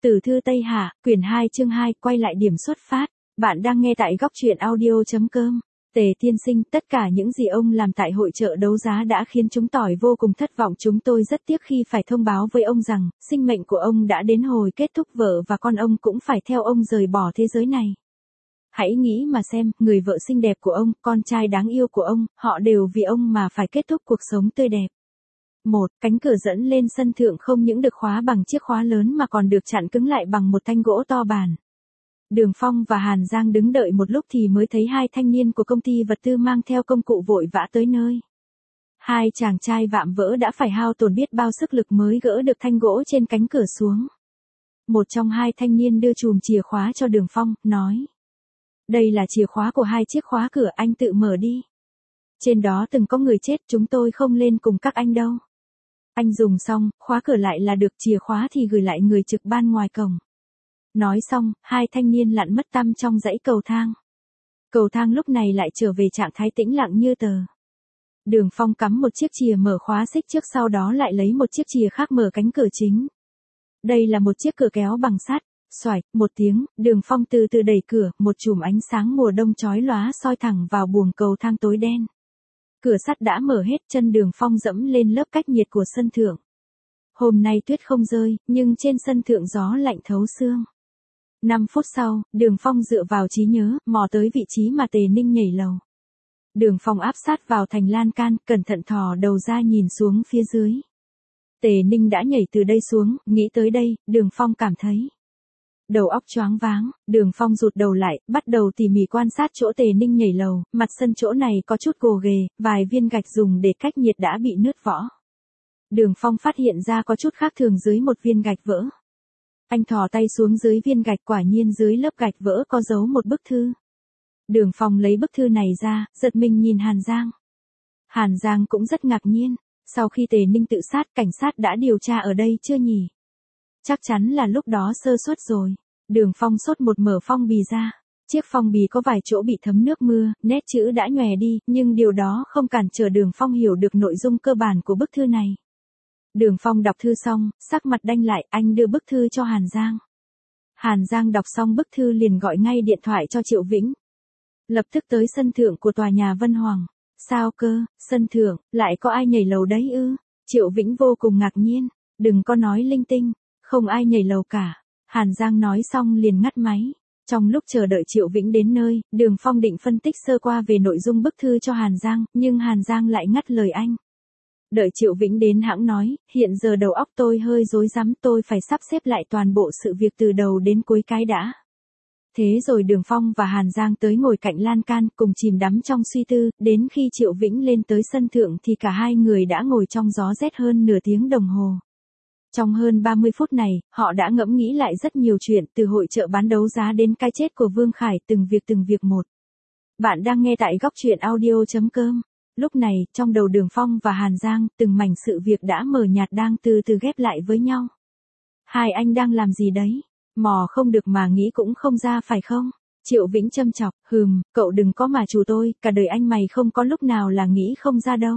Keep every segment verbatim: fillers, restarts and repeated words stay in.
Tử thư Tây Hạ, quyển hai chương hai, quay lại điểm xuất phát. Bạn đang nghe tại góc truyện audio chấm com. Tề tiên sinh, tất cả những gì ông làm tại hội chợ đấu giá đã khiến chúng tỏi vô cùng thất vọng. Chúng tôi rất tiếc khi phải thông báo với ông rằng, sinh mệnh của ông đã đến hồi kết thúc, vợ và con ông cũng phải theo ông rời bỏ thế giới này. Hãy nghĩ mà xem, người vợ xinh đẹp của ông, con trai đáng yêu của ông, họ đều vì ông mà phải kết thúc cuộc sống tươi đẹp. Một, cánh cửa dẫn lên sân thượng không những được khóa bằng chiếc khóa lớn mà còn được chặn cứng lại bằng một thanh gỗ to bản. Đường Phong và Hàn Giang đứng đợi một lúc thì mới thấy hai thanh niên của công ty vật tư mang theo công cụ vội vã tới nơi. Hai chàng trai vạm vỡ đã phải hao tổn biết bao sức lực mới gỡ được thanh gỗ trên cánh cửa xuống. Một trong hai thanh niên đưa chùm chìa khóa cho Đường Phong, nói: "Đây là chìa khóa của hai chiếc khóa cửa, anh tự mở đi. Trên đó từng có người chết, chúng tôi không lên cùng các anh đâu. Anh dùng xong, khóa cửa lại là được, chìa khóa thì gửi lại người trực ban ngoài cổng." Nói xong, hai thanh niên lặn mất tăm trong dãy cầu thang. Cầu thang lúc này lại trở về trạng thái tĩnh lặng như tờ. Đường Phong cắm một chiếc chìa mở khóa xích trước, sau đó lại lấy một chiếc chìa khác mở cánh cửa chính. Đây là một chiếc cửa kéo bằng sắt. Xoạch một tiếng, Đường Phong từ từ đẩy cửa, một chùm ánh sáng mùa đông chói lóa soi thẳng vào buồng cầu thang tối đen. Cửa sắt đã mở hết, chân Đường Phong dẫm lên lớp cách nhiệt của sân thượng. Hôm nay tuyết không rơi, nhưng trên sân thượng gió lạnh thấu xương. Năm phút sau, Đường Phong dựa vào trí nhớ, mò tới vị trí mà Tề Ninh nhảy lầu. Đường Phong áp sát vào thành lan can, cẩn thận thò đầu ra nhìn xuống phía dưới. Tề Ninh đã nhảy từ đây xuống, nghĩ tới đây, Đường Phong cảm thấy đầu óc choáng váng. Đường Phong rụt đầu lại, bắt đầu tỉ mỉ quan sát chỗ Tề Ninh nhảy lầu. Mặt sân chỗ này có chút gồ ghề, vài viên gạch dùng để cách nhiệt đã bị nứt võ. Đường Phong phát hiện ra có chút khác thường dưới một viên gạch vỡ. Anh thò tay xuống dưới viên gạch, quả nhiên dưới lớp gạch vỡ có dấu một bức thư. Đường Phong lấy bức thư này ra, giật mình nhìn Hàn Giang. Hàn Giang cũng rất ngạc nhiên. Sau khi Tề Ninh tự sát, cảnh sát đã điều tra ở đây chưa nhỉ? Chắc chắn là lúc đó sơ suất rồi. Đường Phong sốt một mở phong bì ra. Chiếc phong bì có vài chỗ bị thấm nước mưa, nét chữ đã nhòe đi, nhưng điều đó không cản trở Đường Phong hiểu được nội dung cơ bản của bức thư này. Đường Phong đọc thư xong, sắc mặt đanh lại, anh đưa bức thư cho Hàn Giang. Hàn Giang đọc xong bức thư liền gọi ngay điện thoại cho Triệu Vĩnh. Lập tức tới sân thượng của tòa nhà Vân Hoàng. Sao cơ, sân thượng, lại có ai nhảy lầu đấy ư? Triệu Vĩnh vô cùng ngạc nhiên. Đừng có nói linh tinh, không ai nhảy lầu cả. Hàn Giang nói xong liền ngắt máy. Trong lúc chờ đợi Triệu Vĩnh đến nơi, Đường Phong định phân tích sơ qua về nội dung bức thư cho Hàn Giang, nhưng Hàn Giang lại ngắt lời anh. Đợi Triệu Vĩnh đến hãng nói, hiện giờ đầu óc tôi hơi rối rắm, tôi phải sắp xếp lại toàn bộ sự việc từ đầu đến cuối cái đã. Thế rồi Đường Phong và Hàn Giang tới ngồi cạnh lan can, cùng chìm đắm trong suy tư, đến khi Triệu Vĩnh lên tới sân thượng thì cả hai người đã ngồi trong gió rét hơn nửa tiếng đồng hồ. Trong hơn ba mươi phút này, họ đã ngẫm nghĩ lại rất nhiều chuyện, từ hội chợ bán đấu giá đến cái chết của Vương Khải, từng việc từng việc một. Bạn đang nghe tại góc truyện audio chấm com. Lúc này, trong đầu Đường Phong và Hàn Giang, từng mảnh sự việc đã mờ nhạt đang từ từ ghép lại với nhau. Hai anh đang làm gì đấy? Mò không được mà nghĩ cũng không ra phải không? Triệu Vĩnh châm chọc, hừm, cậu đừng có mà trù tôi, cả đời anh mày không có lúc nào là nghĩ không ra đâu.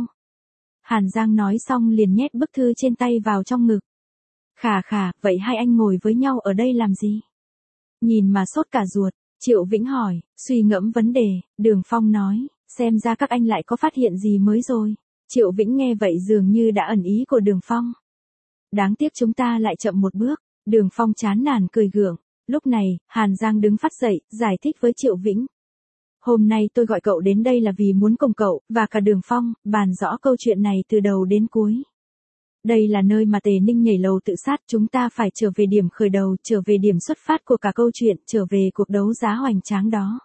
Hàn Giang nói xong liền nhét bức thư trên tay vào trong ngực. Khà khà, vậy hai anh ngồi với nhau ở đây làm gì? Nhìn mà sốt cả ruột, Triệu Vĩnh hỏi, suy ngẫm vấn đề. Đường Phong nói, xem ra các anh lại có phát hiện gì mới rồi. Triệu Vĩnh nghe vậy dường như đã ẩn ý của Đường Phong. Đáng tiếc chúng ta lại chậm một bước. Đường Phong chán nản cười gượng. Lúc này, Hàn Giang đứng phát dậy, giải thích với Triệu Vĩnh. Hôm nay tôi gọi cậu đến đây là vì muốn cùng cậu, và cả Đường Phong, bàn rõ câu chuyện này từ đầu đến cuối. Đây là nơi mà Tề Ninh nhảy lầu tự sát, chúng ta phải trở về điểm khởi đầu, trở về điểm xuất phát của cả câu chuyện, trở về cuộc đấu giá hoành tráng đó.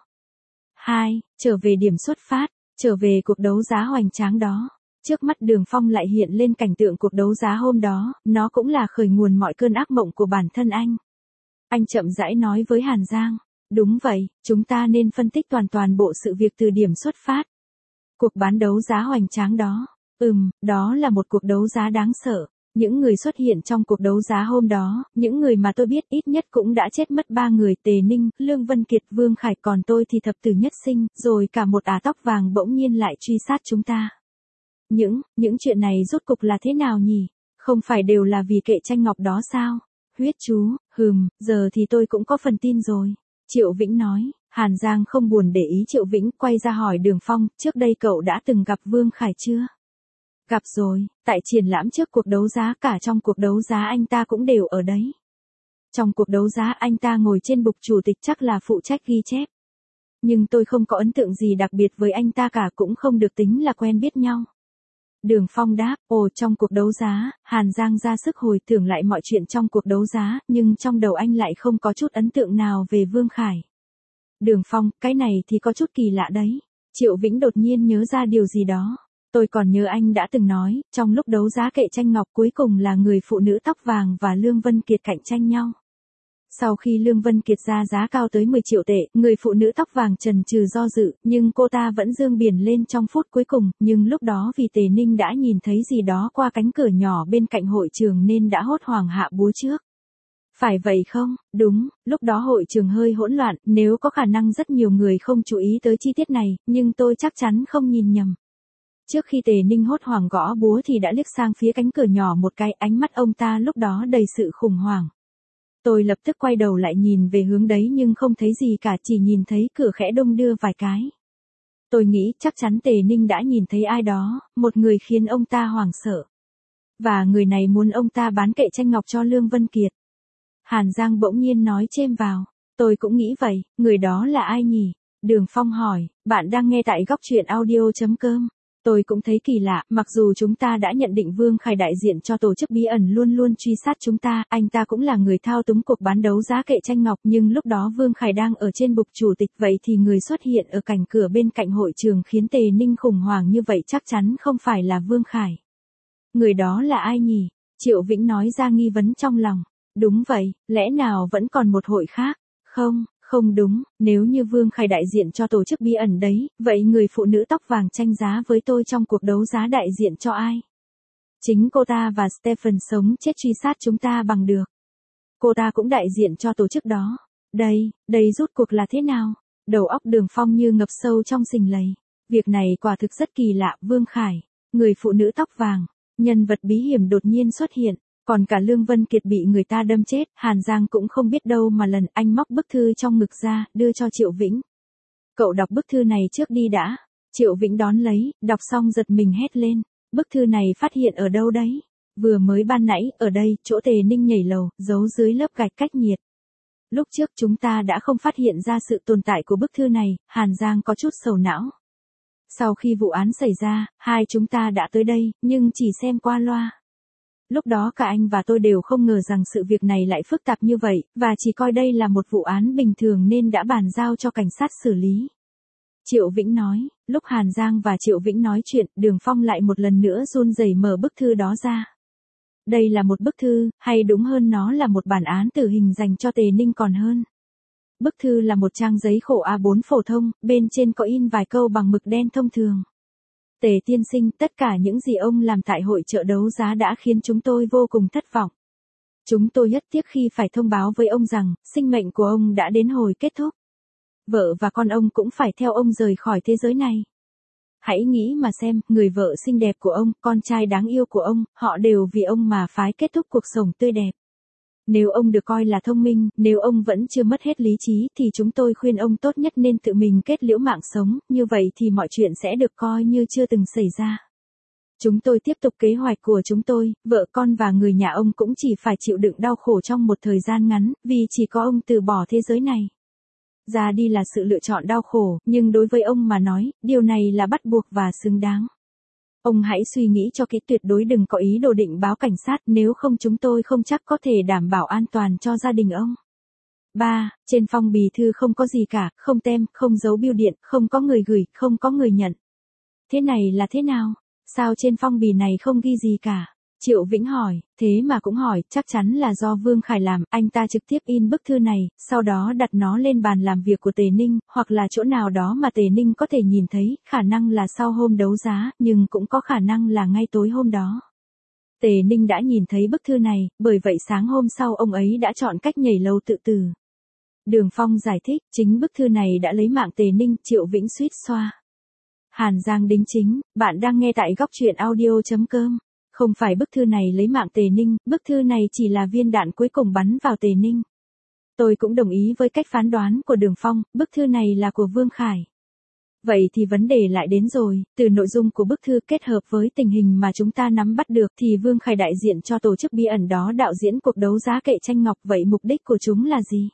Hai, trở về điểm xuất phát, trở về cuộc đấu giá hoành tráng đó. Trước mắt Đường Phong lại hiện lên cảnh tượng cuộc đấu giá hôm đó, nó cũng là khởi nguồn mọi cơn ác mộng của bản thân anh. Anh chậm rãi nói với Hàn Giang, đúng vậy, chúng ta nên phân tích toàn toàn bộ sự việc từ điểm xuất phát. Cuộc bán đấu giá hoành tráng đó, ừm, đó là một cuộc đấu giá đáng sợ. Những người xuất hiện trong cuộc đấu giá hôm đó, những người mà tôi biết ít nhất cũng đã chết mất ba người, Tề Ninh, Lương Vân Kiệt, Vương Khải, còn tôi thì thập tử nhất sinh, rồi cả một ả tóc vàng bỗng nhiên lại truy sát chúng ta. Những, những chuyện này rốt cục là thế nào nhỉ? Không phải đều là vì kệ tranh ngọc đó sao? Huyết chú, hừm, giờ thì tôi cũng có phần tin rồi. Triệu Vĩnh nói. Hàn Giang không buồn để ý Triệu Vĩnh, quay ra hỏi Đường Phong, trước đây cậu đã từng gặp Vương Khải chưa? Gặp rồi, tại triển lãm trước cuộc đấu giá, cả trong cuộc đấu giá anh ta cũng đều ở đấy. Trong cuộc đấu giá anh ta ngồi trên bục chủ tịch, chắc là phụ trách ghi chép. Nhưng tôi không có ấn tượng gì đặc biệt với anh ta cả, cũng không được tính là quen biết nhau. Đường Phong đáp, ồ, trong cuộc đấu giá. Hàn Giang ra sức hồi tưởng lại mọi chuyện trong cuộc đấu giá, nhưng trong đầu anh lại không có chút ấn tượng nào về Vương Khải. Đường Phong, cái này thì có chút kỳ lạ đấy. Triệu Vĩnh đột nhiên nhớ ra điều gì đó. Tôi còn nhớ anh đã từng nói, trong lúc đấu giá kệ tranh ngọc cuối cùng là người phụ nữ tóc vàng và Lương Vân Kiệt cạnh tranh nhau. Sau khi Lương Vân Kiệt ra giá cao tới mười triệu tệ, người phụ nữ tóc vàng chần chừ do dự, nhưng cô ta vẫn giương biển lên trong phút cuối cùng, nhưng lúc đó vì Tề Ninh đã nhìn thấy gì đó qua cánh cửa nhỏ bên cạnh hội trường nên đã hốt hoảng hạ búa trước. Phải vậy không? Đúng, lúc đó hội trường hơi hỗn loạn, nếu có khả năng rất nhiều người không chú ý tới chi tiết này, nhưng tôi chắc chắn không nhìn nhầm. Trước khi Tề Ninh hốt hoảng gõ búa thì đã liếc sang phía cánh cửa nhỏ một cái, ánh mắt ông ta lúc đó đầy sự khủng hoảng. Tôi lập tức quay đầu lại nhìn về hướng đấy nhưng không thấy gì cả, chỉ nhìn thấy cửa khẽ đung đưa vài cái. Tôi nghĩ chắc chắn Tề Ninh đã nhìn thấy ai đó, một người khiến ông ta hoảng sợ. Và người này muốn ông ta bán kệ tranh ngọc cho Lương Vân Kiệt. Hàn Giang bỗng nhiên nói chêm vào. Tôi cũng nghĩ vậy, người đó là ai nhỉ? Đường Phong hỏi, bạn đang nghe tại góc truyện audio chấm com. Tôi cũng thấy kỳ lạ, mặc dù chúng ta đã nhận định Vương Khải đại diện cho tổ chức bí ẩn luôn luôn truy sát chúng ta, anh ta cũng là người thao túng cuộc bán đấu giá kệ tranh ngọc, nhưng lúc đó Vương Khải đang ở trên bục chủ tịch, vậy thì người xuất hiện ở cạnh cửa bên cạnh hội trường khiến Tề Ninh khủng hoảng như vậy chắc chắn không phải là Vương Khải. Người đó là ai nhỉ? Triệu Vĩnh nói ra nghi vấn trong lòng. Đúng vậy, lẽ nào vẫn còn một hội khác? Không, không đúng, nếu như Vương Khải đại diện cho tổ chức bí ẩn đấy, vậy người phụ nữ tóc vàng tranh giá với tôi trong cuộc đấu giá đại diện cho ai? Chính cô ta và Stephen sống chết truy sát chúng ta bằng được. Cô ta cũng đại diện cho tổ chức đó. Đây, đây rút cuộc là thế nào? Đầu óc Đường Phong như ngập sâu trong sình lầy. Việc này quả thực rất kỳ lạ, Vương Khải, người phụ nữ tóc vàng, nhân vật bí hiểm đột nhiên xuất hiện. Còn cả Lương Vân Kiệt bị người ta đâm chết, Hàn Giang cũng không biết đâu mà lần, anh móc bức thư trong ngực ra, đưa cho Triệu Vĩnh. Cậu đọc bức thư này trước đi đã. Triệu Vĩnh đón lấy, đọc xong giật mình hét lên. Bức thư này phát hiện ở đâu đấy? Vừa mới ban nãy, ở đây, chỗ Tề Ninh nhảy lầu, giấu dưới lớp gạch cách nhiệt. Lúc trước chúng ta đã không phát hiện ra sự tồn tại của bức thư này, Hàn Giang có chút sầu não. Sau khi vụ án xảy ra, hai chúng ta đã tới đây, nhưng chỉ xem qua loa. Lúc đó cả anh và tôi đều không ngờ rằng sự việc này lại phức tạp như vậy, và chỉ coi đây là một vụ án bình thường nên đã bàn giao cho cảnh sát xử lý. Triệu Vĩnh nói, lúc Hàn Giang và Triệu Vĩnh nói chuyện, Đường Phong lại một lần nữa run rẩy mở bức thư đó ra. Đây là một bức thư, hay đúng hơn nó là một bản án tử hình dành cho Tề Ninh còn hơn. Bức thư là một trang giấy khổ A bốn phổ thông, bên trên có in vài câu bằng mực đen thông thường. Tề tiên sinh, tất cả những gì ông làm tại hội chợ đấu giá đã khiến chúng tôi vô cùng thất vọng. Chúng tôi rất tiếc khi phải thông báo với ông rằng, sinh mệnh của ông đã đến hồi kết thúc. Vợ và con ông cũng phải theo ông rời khỏi thế giới này. Hãy nghĩ mà xem, người vợ xinh đẹp của ông, con trai đáng yêu của ông, họ đều vì ông mà phái kết thúc cuộc sống tươi đẹp. Nếu ông được coi là thông minh, nếu ông vẫn chưa mất hết lý trí thì chúng tôi khuyên ông tốt nhất nên tự mình kết liễu mạng sống, như vậy thì mọi chuyện sẽ được coi như chưa từng xảy ra. Chúng tôi tiếp tục kế hoạch của chúng tôi, vợ con và người nhà ông cũng chỉ phải chịu đựng đau khổ trong một thời gian ngắn, vì chỉ có ông từ bỏ thế giới này. Ra đi là sự lựa chọn đau khổ, nhưng đối với ông mà nói, điều này là bắt buộc và xứng đáng. Ông hãy suy nghĩ cho kỹ, tuyệt đối đừng có ý đồ định báo cảnh sát, nếu không chúng tôi không chắc có thể đảm bảo an toàn cho gia đình ông. ba. Trên phong bì thư không có gì cả, không tem, không dấu bưu điện, không có người gửi, không có người nhận. Thế này là thế nào? Sao trên phong bì này không ghi gì cả? Triệu Vĩnh hỏi, thế mà cũng hỏi, chắc chắn là do Vương Khải làm, anh ta trực tiếp in bức thư này, sau đó đặt nó lên bàn làm việc của Tề Ninh, hoặc là chỗ nào đó mà Tề Ninh có thể nhìn thấy, khả năng là sau hôm đấu giá, nhưng cũng có khả năng là ngay tối hôm đó. Tề Ninh đã nhìn thấy bức thư này, bởi vậy sáng hôm sau ông ấy đã chọn cách nhảy lầu tự tử. Đường Phong giải thích, chính bức thư này đã lấy mạng Tề Ninh, Triệu Vĩnh suýt xoa. Hàn Giang đính chính, bạn đang nghe tại góc truyện audio chấm com. Không phải bức thư này lấy mạng Tề Ninh, bức thư này chỉ là viên đạn cuối cùng bắn vào Tề Ninh. Tôi cũng đồng ý với cách phán đoán của Đường Phong, bức thư này là của Vương Khải. Vậy thì vấn đề lại đến rồi, từ nội dung của bức thư kết hợp với tình hình mà chúng ta nắm bắt được thì Vương Khải đại diện cho tổ chức bí ẩn đó đạo diễn cuộc đấu giá kệ tranh ngọc, vậy mục đích của chúng là gì?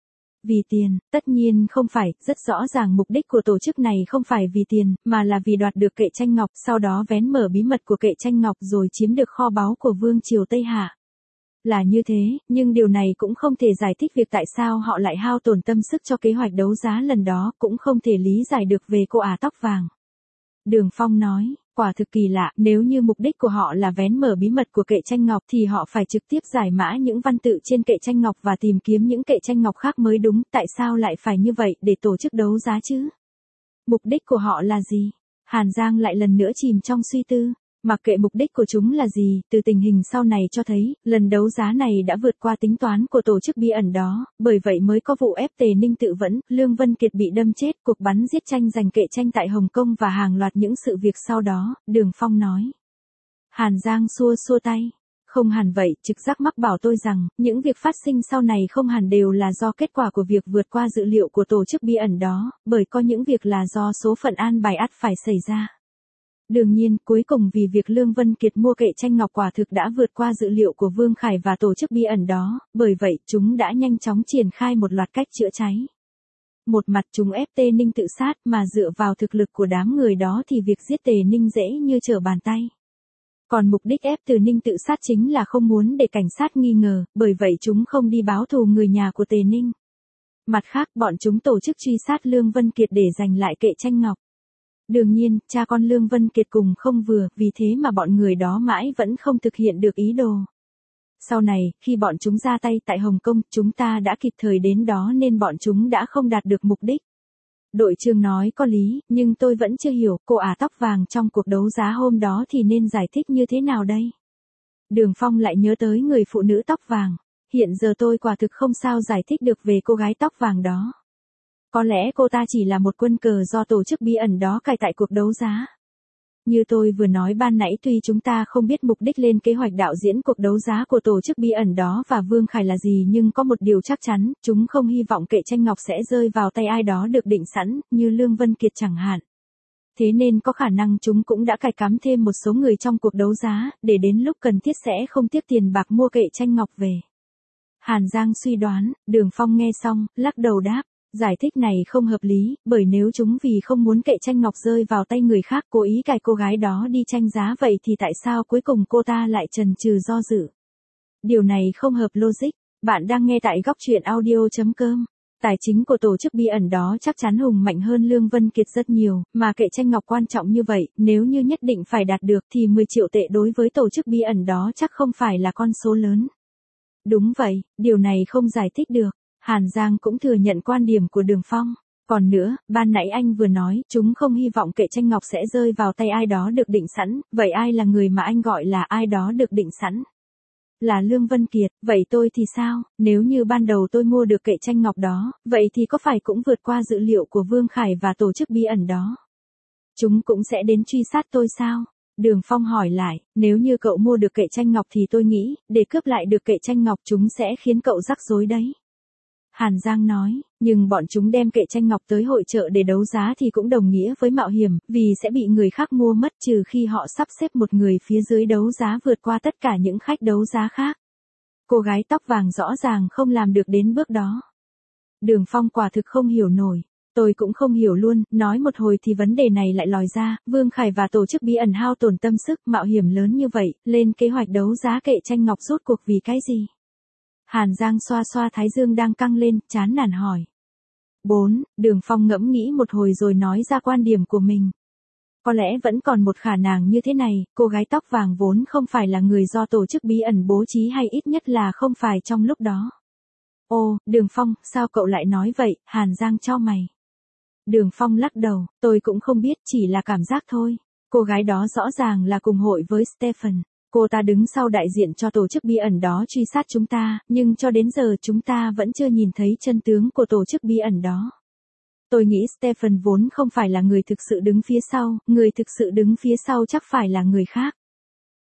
Vì tiền, tất nhiên không phải, rất rõ ràng mục đích của tổ chức này không phải vì tiền, mà là vì đoạt được kệ tranh ngọc, sau đó vén mở bí mật của kệ tranh ngọc rồi chiếm được kho báu của Vương triều Tây Hạ. Là như thế, nhưng điều này cũng không thể giải thích việc tại sao họ lại hao tổn tâm sức cho kế hoạch đấu giá lần đó, cũng không thể lý giải được về cô ả tóc vàng. Đường Phong nói, quả thực kỳ lạ, nếu như mục đích của họ là vén mở bí mật của kệ tranh ngọc thì họ phải trực tiếp giải mã những văn tự trên kệ tranh ngọc và tìm kiếm những kệ tranh ngọc khác mới đúng, tại sao lại phải như vậy để tổ chức đấu giá chứ? Mục đích của họ là gì? Hàn Giang lại lần nữa chìm trong suy tư. Mặc kệ mục đích của chúng là gì, từ tình hình sau này cho thấy, lần đấu giá này đã vượt qua tính toán của tổ chức bí ẩn đó, bởi vậy mới có vụ ép Tề Ninh tự vẫn, Lương Vân Kiệt bị đâm chết, cuộc bắn giết tranh giành kệ tranh tại Hồng Kông và hàng loạt những sự việc sau đó, Đường Phong nói. Hàn Giang xua xua tay. Không hẳn vậy, trực giác mắc bảo tôi rằng, những việc phát sinh sau này không hẳn đều là do kết quả của việc vượt qua dự liệu của tổ chức bí ẩn đó, bởi có những việc là do số phận an bài ắt phải xảy ra. Đương nhiên, cuối cùng vì việc Lương Vân Kiệt mua kệ tranh ngọc quả thực đã vượt qua dự liệu của Vương Khải và tổ chức bí ẩn đó, bởi vậy chúng đã nhanh chóng triển khai một loạt cách chữa cháy. Một mặt chúng ép Tề Ninh tự sát, mà dựa vào thực lực của đám người đó thì việc giết Tề Ninh dễ như trở bàn tay. Còn mục đích ép Tề Ninh tự sát chính là không muốn để cảnh sát nghi ngờ, bởi vậy chúng không đi báo thù người nhà của Tề Ninh. Mặt khác, bọn chúng tổ chức truy sát Lương Vân Kiệt để giành lại kệ tranh ngọc. Đương nhiên, cha con Lương Vân Kiệt cùng không vừa, vì thế mà bọn người đó mãi vẫn không thực hiện được ý đồ. Sau này, khi bọn chúng ra tay tại Hồng Kông, chúng ta đã kịp thời đến đó nên bọn chúng đã không đạt được mục đích. Đội trưởng nói có lý, nhưng tôi vẫn chưa hiểu, cô ả tóc vàng trong cuộc đấu giá hôm đó thì nên giải thích như thế nào đây? Đường Phong lại nhớ tới người phụ nữ tóc vàng. Hiện giờ tôi quả thực không sao giải thích được về cô gái tóc vàng đó. Có lẽ cô ta chỉ là một quân cờ do tổ chức bí ẩn đó cài tại cuộc đấu giá. Như tôi vừa nói ban nãy, tuy chúng ta không biết mục đích lên kế hoạch đạo diễn cuộc đấu giá của tổ chức bí ẩn đó và Vương Khải là gì, nhưng có một điều chắc chắn, chúng không hy vọng kệ tranh ngọc sẽ rơi vào tay ai đó được định sẵn, như Lương Vân Kiệt chẳng hạn. Thế nên có khả năng chúng cũng đã cài cắm thêm một số người trong cuộc đấu giá, để đến lúc cần thiết sẽ không tiếc tiền bạc mua kệ tranh ngọc về. Hàn Giang suy đoán, Đường Phong nghe xong, lắc đầu đáp. Giải thích này không hợp lý, bởi nếu chúng vì không muốn kệ tranh ngọc rơi vào tay người khác cố ý cài cô gái đó đi tranh giá, vậy thì tại sao cuối cùng cô ta lại chần chừ do dự? Điều này không hợp logic. Bạn đang nghe tại góc truyện audio chấm com. Tài chính của tổ chức bí ẩn đó chắc chắn hùng mạnh hơn Lương Vân Kiệt rất nhiều, mà kệ tranh ngọc quan trọng như vậy, nếu như nhất định phải đạt được thì mười triệu tệ đối với tổ chức bí ẩn đó chắc không phải là con số lớn. Đúng vậy, điều này không giải thích được. Hàn Giang cũng thừa nhận quan điểm của Đường Phong. Còn nữa, ban nãy anh vừa nói, chúng không hy vọng kệ tranh ngọc sẽ rơi vào tay ai đó được định sẵn, vậy ai là người mà anh gọi là ai đó được định sẵn? Là Lương Vân Kiệt, vậy tôi thì sao? Nếu như ban đầu tôi mua được kệ tranh ngọc đó, vậy thì có phải cũng vượt qua dự liệu của Vương Khải và tổ chức bí ẩn đó? Chúng cũng sẽ đến truy sát tôi sao? Đường Phong hỏi lại, nếu như cậu mua được kệ tranh ngọc thì tôi nghĩ, để cướp lại được kệ tranh ngọc chúng sẽ khiến cậu rắc rối đấy. Hàn Giang nói, nhưng bọn chúng đem kệ tranh ngọc tới hội chợ để đấu giá thì cũng đồng nghĩa với mạo hiểm, vì sẽ bị người khác mua mất trừ khi họ sắp xếp một người phía dưới đấu giá vượt qua tất cả những khách đấu giá khác. Cô gái tóc vàng rõ ràng không làm được đến bước đó. Đường Phong quả thực không hiểu nổi. Tôi cũng không hiểu luôn, nói một hồi thì vấn đề này lại lòi ra, Vương Khải và tổ chức bí ẩn hao tổn tâm sức mạo hiểm lớn như vậy, lên kế hoạch đấu giá kệ tranh ngọc rốt cuộc vì cái gì? Hàn Giang xoa xoa thái dương đang căng lên, chán nản hỏi. bốn. Đường Phong ngẫm nghĩ một hồi rồi nói ra quan điểm của mình. Có lẽ vẫn còn một khả năng như thế này, cô gái tóc vàng vốn không phải là người do tổ chức bí ẩn bố trí, hay ít nhất là không phải trong lúc đó. Ồ, Đường Phong, sao cậu lại nói vậy? Hàn Giang chau mày. Đường Phong lắc đầu, tôi cũng không biết, chỉ là cảm giác thôi. Cô gái đó rõ ràng là cùng hội với Stephen. Cô ta đứng sau đại diện cho tổ chức bí ẩn đó truy sát chúng ta, nhưng cho đến giờ chúng ta vẫn chưa nhìn thấy chân tướng của tổ chức bí ẩn đó. Tôi nghĩ Stephen vốn không phải là người thực sự đứng phía sau, người thực sự đứng phía sau chắc phải là người khác.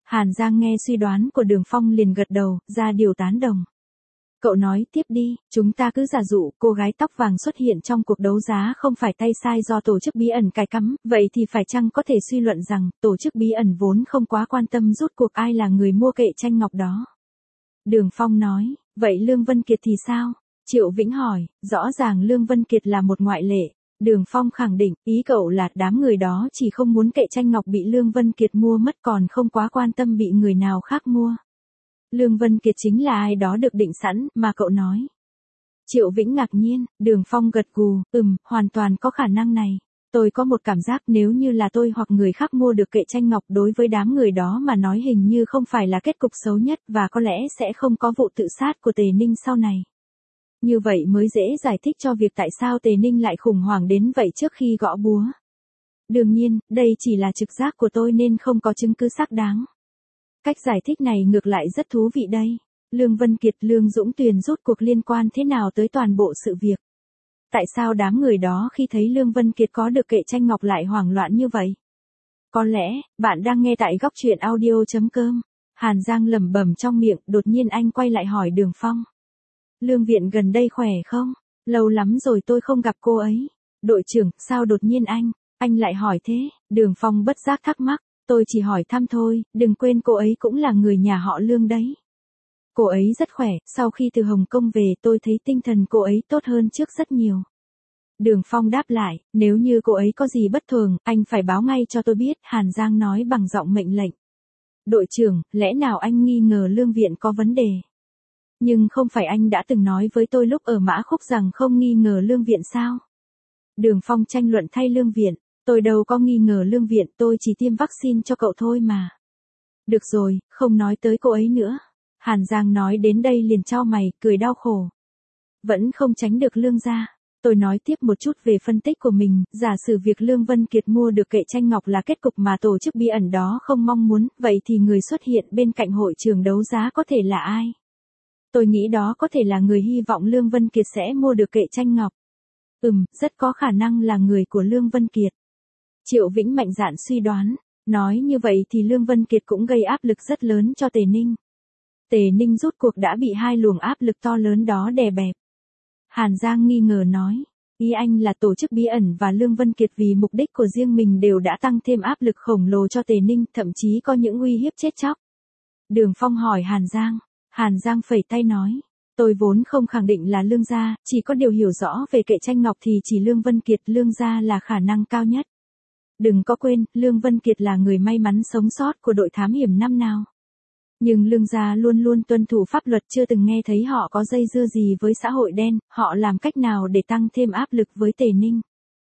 Hàn Giang nghe suy đoán của Đường Phong liền gật đầu, ra điều tán đồng. Cậu nói tiếp đi, chúng ta cứ giả dụ cô gái tóc vàng xuất hiện trong cuộc đấu giá không phải tay sai do tổ chức bí ẩn cài cắm, vậy thì phải chăng có thể suy luận rằng tổ chức bí ẩn vốn không quá quan tâm rút cuộc ai là người mua kệ tranh ngọc đó. Đường Phong nói, vậy Lương Vân Kiệt thì sao? Triệu Vĩnh hỏi, rõ ràng Lương Vân Kiệt là một ngoại lệ. Đường Phong khẳng định, ý cậu là đám người đó chỉ không muốn kệ tranh ngọc bị Lương Vân Kiệt mua mất còn không quá quan tâm bị người nào khác mua. Lương Vân Kiệt chính là ai đó được định sẵn mà cậu nói. Triệu Vĩnh ngạc nhiên, Đường Phong gật gù, ừm, hoàn toàn có khả năng này. Tôi có một cảm giác nếu như là tôi hoặc người khác mua được kệ tranh ngọc đối với đám người đó mà nói hình như không phải là kết cục xấu nhất và có lẽ sẽ không có vụ tự sát của Tề Ninh sau này. Như vậy mới dễ giải thích cho việc tại sao Tề Ninh lại khủng hoảng đến vậy trước khi gõ búa. Đương nhiên, đây chỉ là trực giác của tôi nên không có chứng cứ xác đáng. Cách giải thích này ngược lại rất thú vị đây. Lương Vân Kiệt, Lương Dũng Tuyền rút cuộc liên quan thế nào tới toàn bộ sự việc? Tại sao đám người đó khi thấy Lương Vân Kiệt có được kệ tranh ngọc lại hoảng loạn như vậy? Có lẽ, bạn đang nghe tại góc truyện audio chấm com. Hàn Giang lẩm bẩm trong miệng, đột nhiên anh quay lại hỏi Đường Phong. Lương Viện gần đây khỏe không? Lâu lắm rồi tôi không gặp cô ấy. Đội trưởng, sao đột nhiên anh, anh lại hỏi thế? Đường Phong bất giác thắc mắc, tôi chỉ hỏi thăm thôi, đừng quên cô ấy cũng là người nhà họ Lương đấy. Cô ấy rất khỏe, sau khi từ Hồng Kông về tôi thấy tinh thần cô ấy tốt hơn trước rất nhiều. Đường Phong đáp lại, nếu như cô ấy có gì bất thường, anh phải báo ngay cho tôi biết, Hàn Giang nói bằng giọng mệnh lệnh. Đội trưởng, lẽ nào anh nghi ngờ Lương Viện có vấn đề? Nhưng không phải anh đã từng nói với tôi lúc ở Mã Khúc rằng không nghi ngờ Lương Viện sao? Đường Phong tranh luận thay Lương Viện, tôi đâu có nghi ngờ Lương Viện, tôi chỉ tiêm vaccine cho cậu thôi mà. Được rồi, không nói tới cô ấy nữa. Hàn Giang nói đến đây liền chau mày, cười đau khổ. Vẫn không tránh được Lương gia. Tôi nói tiếp một chút về phân tích của mình, giả sử việc Lương Vân Kiệt mua được kệ tranh ngọc là kết cục mà tổ chức bí ẩn đó không mong muốn, vậy thì người xuất hiện bên cạnh hội trường đấu giá có thể là ai? Tôi nghĩ đó có thể là người hy vọng Lương Vân Kiệt sẽ mua được kệ tranh ngọc. Ừm, rất có khả năng là người của Lương Vân Kiệt. Triệu Vĩnh mạnh dạn suy đoán, nói như vậy thì Lương Vân Kiệt cũng gây áp lực rất lớn cho Tề Ninh. Tề Ninh rút cuộc đã bị hai luồng áp lực to lớn đó đè bẹp. Hàn Giang nghi ngờ nói, ý anh là tổ chức bí ẩn và Lương Vân Kiệt vì mục đích của riêng mình đều đã tăng thêm áp lực khổng lồ cho Tề Ninh, thậm chí có những uy hiếp chết chóc. Đường Phong hỏi Hàn Giang, Hàn Giang phẩy tay nói, tôi vốn không khẳng định là Lương gia, chỉ có điều hiểu rõ về kệ tranh ngọc thì chỉ Lương Vân Kiệt, Lương gia là khả năng cao nhất. Đừng có quên, Lương Vân Kiệt là người may mắn sống sót của đội thám hiểm năm nào. Nhưng Lương gia luôn luôn tuân thủ pháp luật, chưa từng nghe thấy họ có dây dưa gì với xã hội đen, họ làm cách nào để tăng thêm áp lực với Tề Ninh.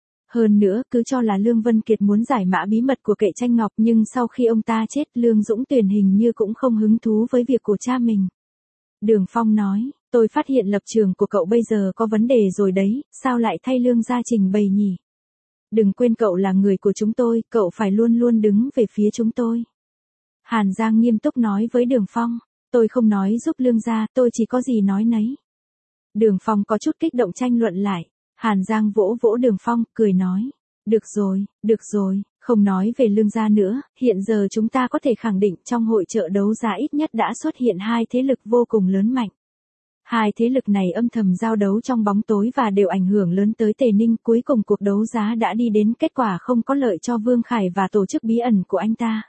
Hơn nữa, cứ cho là Lương Vân Kiệt muốn giải mã bí mật của kệ tranh ngọc nhưng sau khi ông ta chết Lương Dũng Tuyền hình như cũng không hứng thú với việc của cha mình. Đường Phong nói, tôi phát hiện lập trường của cậu bây giờ có vấn đề rồi đấy, sao lại thay Lương gia trình bày nhỉ? Đừng quên cậu là người của chúng tôi, cậu phải luôn luôn đứng về phía chúng tôi. Hàn Giang nghiêm túc nói với Đường Phong, tôi không nói giúp Lương gia, tôi chỉ có gì nói nấy. Đường Phong có chút kích động tranh luận lại, Hàn Giang vỗ vỗ Đường Phong, cười nói, được rồi, được rồi, không nói về Lương gia nữa, hiện giờ chúng ta có thể khẳng định trong hội chợ đấu giá ít nhất đã xuất hiện hai thế lực vô cùng lớn mạnh. Hai thế lực này âm thầm giao đấu trong bóng tối và đều ảnh hưởng lớn tới Tề Ninh, cuối cùng cuộc đấu giá đã đi đến kết quả không có lợi cho Vương Khải và tổ chức bí ẩn của anh ta.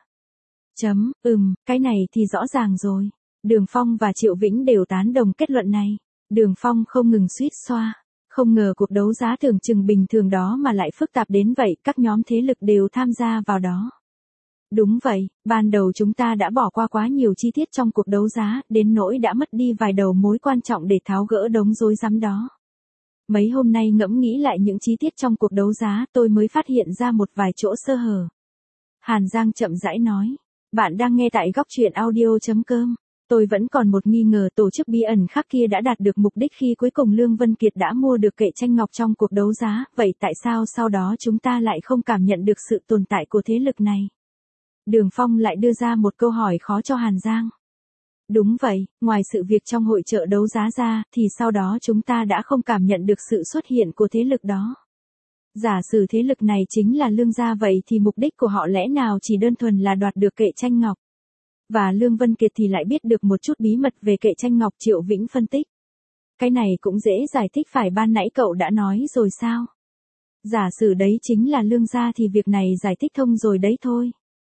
Chấm, ừm, cái này thì rõ ràng rồi. Đường Phong và Triệu Vĩnh đều tán đồng kết luận này. Đường Phong không ngừng suýt xoa. Không ngờ cuộc đấu giá tưởng chừng bình thường đó mà lại phức tạp đến vậy, các nhóm thế lực đều tham gia vào đó. Đúng vậy, ban đầu chúng ta đã bỏ qua quá nhiều chi tiết trong cuộc đấu giá, đến nỗi đã mất đi vài đầu mối quan trọng để tháo gỡ đống rối rắm đó. Mấy hôm nay ngẫm nghĩ lại những chi tiết trong cuộc đấu giá, tôi mới phát hiện ra một vài chỗ sơ hở. Hàn Giang chậm rãi nói, bạn đang nghe tại góc truyện audio chấm com. Tôi vẫn còn một nghi ngờ tổ chức bí ẩn khác kia đã đạt được mục đích khi cuối cùng Lương Vân Kiệt đã mua được kệ tranh ngọc trong cuộc đấu giá, vậy tại sao sau đó chúng ta lại không cảm nhận được sự tồn tại của thế lực này? Đường Phong lại đưa ra một câu hỏi khó cho Hàn Giang. Đúng vậy, ngoài sự việc trong hội chợ đấu giá ra, thì sau đó chúng ta đã không cảm nhận được sự xuất hiện của thế lực đó. Giả sử thế lực này chính là Lương gia vậy thì mục đích của họ lẽ nào chỉ đơn thuần là đoạt được kệ tranh ngọc? Và Lương Vân Kiệt thì lại biết được một chút bí mật về kệ tranh ngọc. Triệu Vĩnh phân tích. Cái này cũng dễ giải thích, phải ban nãy cậu đã nói rồi sao? Giả sử đấy chính là Lương gia thì việc này giải thích thông rồi đấy thôi.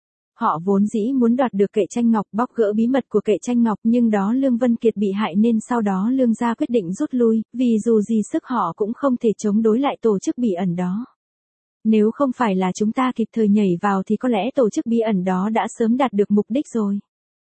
Họ vốn dĩ muốn đoạt được kệ tranh ngọc, bóc gỡ bí mật của kệ tranh ngọc, nhưng đó Lương Vân Kiệt bị hại nên sau đó Lương gia quyết định rút lui, vì dù gì sức họ cũng không thể chống đối lại tổ chức bí ẩn đó. Nếu không phải là chúng ta kịp thời nhảy vào thì có lẽ tổ chức bí ẩn đó đã sớm đạt được mục đích rồi.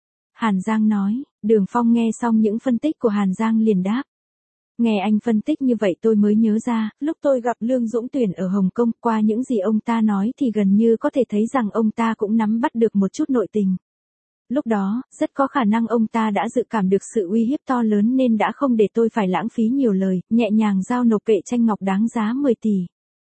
Hàn Giang nói. Đường Phong nghe xong những phân tích của Hàn Giang liền đáp. Nghe anh phân tích như vậy tôi mới nhớ ra, lúc tôi gặp Lương Dũng Tuyển ở Hồng Kông, qua những gì ông ta nói thì gần như có thể thấy rằng ông ta cũng nắm bắt được một chút nội tình. Lúc đó, rất có khả năng ông ta đã dự cảm được sự uy hiếp to lớn nên đã không để tôi phải lãng phí nhiều lời, nhẹ nhàng giao nộp kệ tranh ngọc đáng giá mười tỷ.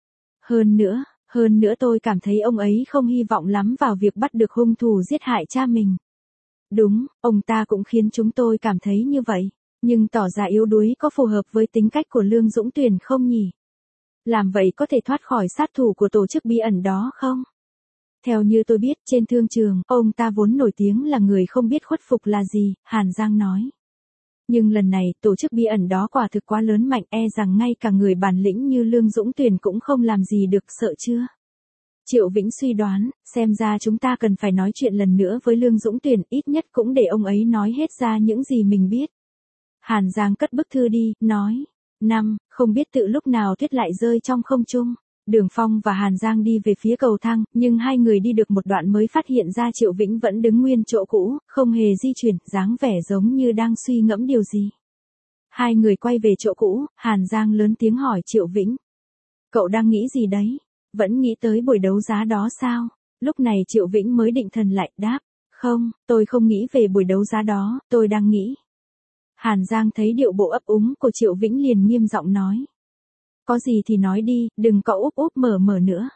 Hơn nữa, hơn nữa tôi cảm thấy ông ấy không hy vọng lắm vào việc bắt được hung thủ giết hại cha mình. Đúng, ông ta cũng khiến chúng tôi cảm thấy như vậy. Nhưng tỏ ra yếu đuối có phù hợp với tính cách của Lương Dũng Tuyển không nhỉ? Làm vậy có thể thoát khỏi sát thủ của tổ chức bí ẩn đó không? Theo như tôi biết trên thương trường, ông ta vốn nổi tiếng là người không biết khuất phục là gì, Hàn Giang nói. Nhưng lần này, tổ chức bí ẩn đó quả thực quá lớn mạnh, e rằng ngay cả người bản lĩnh như Lương Dũng Tuyển cũng không làm gì được, sợ chưa? Triệu Vĩnh suy đoán, xem ra chúng ta cần phải nói chuyện lần nữa với Lương Dũng Tuyển, ít nhất cũng để ông ấy nói hết ra những gì mình biết. Hàn Giang cất bức thư đi, nói. Năm, không biết tự lúc nào Tuyết lại rơi trong không trung. Đường Phong và Hàn Giang đi về phía cầu thang, nhưng hai người đi được một đoạn mới phát hiện ra Triệu Vĩnh vẫn đứng nguyên chỗ cũ, không hề di chuyển, dáng vẻ giống như đang suy ngẫm điều gì. Hai người quay về chỗ cũ, Hàn Giang lớn tiếng hỏi Triệu Vĩnh. Cậu đang nghĩ gì đấy? Vẫn nghĩ tới buổi đấu giá đó sao? Lúc này Triệu Vĩnh mới định thần lại, đáp. Không, tôi không nghĩ về buổi đấu giá đó, tôi đang nghĩ. Hàn Giang thấy điệu bộ ấp úng của Triệu Vĩnh liền nghiêm giọng nói. Có gì thì nói đi, đừng có úp úp mở mở nữa.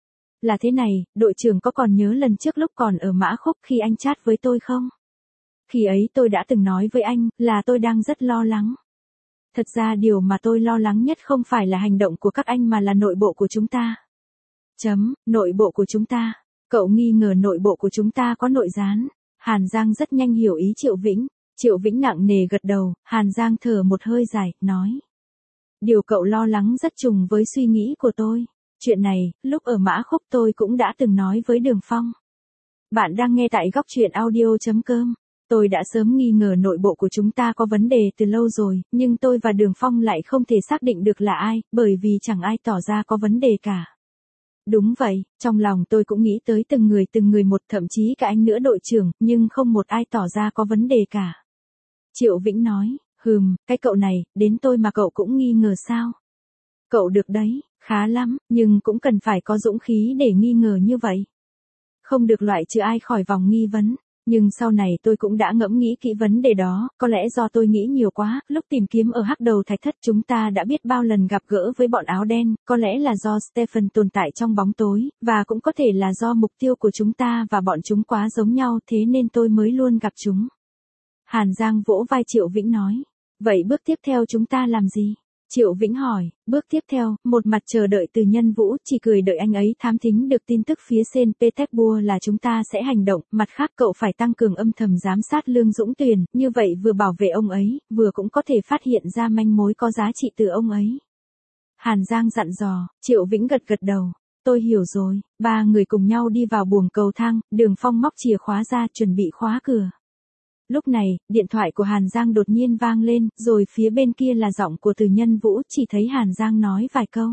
Là thế này, đội trưởng có còn nhớ lần trước lúc còn ở Mã Khúc khi anh chat với tôi không? Khi ấy tôi đã từng nói với anh, là tôi đang rất lo lắng. Thật ra điều mà tôi lo lắng nhất không phải là hành động của các anh mà là nội bộ của chúng ta. Chấm, nội bộ của chúng ta. Cậu nghi ngờ nội bộ của chúng ta có nội gián. Hàn Giang rất nhanh hiểu ý Triệu Vĩnh. Triệu Vĩnh nặng nề gật đầu, Hàn Giang thở một hơi dài, nói. Điều cậu lo lắng rất trùng với suy nghĩ của tôi. Chuyện này, lúc ở Mã Khúc tôi cũng đã từng nói với Đường Phong. Bạn đang nghe tại góc truyện audio.com. Tôi đã sớm nghi ngờ nội bộ của chúng ta có vấn đề từ lâu rồi, nhưng tôi và Đường Phong lại không thể xác định được là ai, bởi vì chẳng ai tỏ ra có vấn đề cả. Đúng vậy, trong lòng tôi cũng nghĩ tới từng người từng người một, thậm chí cả anh nữa đội trưởng, nhưng không một ai tỏ ra có vấn đề cả. Triệu Vĩnh nói, hừm, cái cậu này, đến tôi mà cậu cũng nghi ngờ sao? Cậu được đấy, khá lắm, nhưng cũng cần phải có dũng khí để nghi ngờ như vậy. Không được loại trừ ai khỏi vòng nghi vấn. Nhưng sau này tôi cũng đã ngẫm nghĩ kỹ vấn đề đó, có lẽ do tôi nghĩ nhiều quá, lúc tìm kiếm ở Hắc Đầu Thạch Thất chúng ta đã biết bao lần gặp gỡ với bọn áo đen, có lẽ là do Stephen tồn tại trong bóng tối, và cũng có thể là do mục tiêu của chúng ta và bọn chúng quá giống nhau thế nên tôi mới luôn gặp chúng. Hàn Giang vỗ vai Triệu Vĩnh nói, vậy bước tiếp theo chúng ta làm gì? Triệu Vĩnh hỏi, bước tiếp theo, một mặt chờ đợi Từ Nhân Vũ, chỉ cười đợi anh ấy thám thính được tin tức phía Saint Petersburg là chúng ta sẽ hành động, mặt khác cậu phải tăng cường âm thầm giám sát Lương Dũng Tuyển, như vậy vừa bảo vệ ông ấy, vừa cũng có thể phát hiện ra manh mối có giá trị từ ông ấy. Hàn Giang dặn dò, Triệu Vĩnh gật gật đầu, tôi hiểu rồi, ba người cùng nhau đi vào buồng cầu thang, Đường Phong móc chìa khóa ra chuẩn bị khóa cửa. Lúc này, điện thoại của Hàn Giang đột nhiên vang lên, rồi phía bên kia là giọng của Từ Nhân Vũ, chỉ thấy Hàn Giang nói vài câu.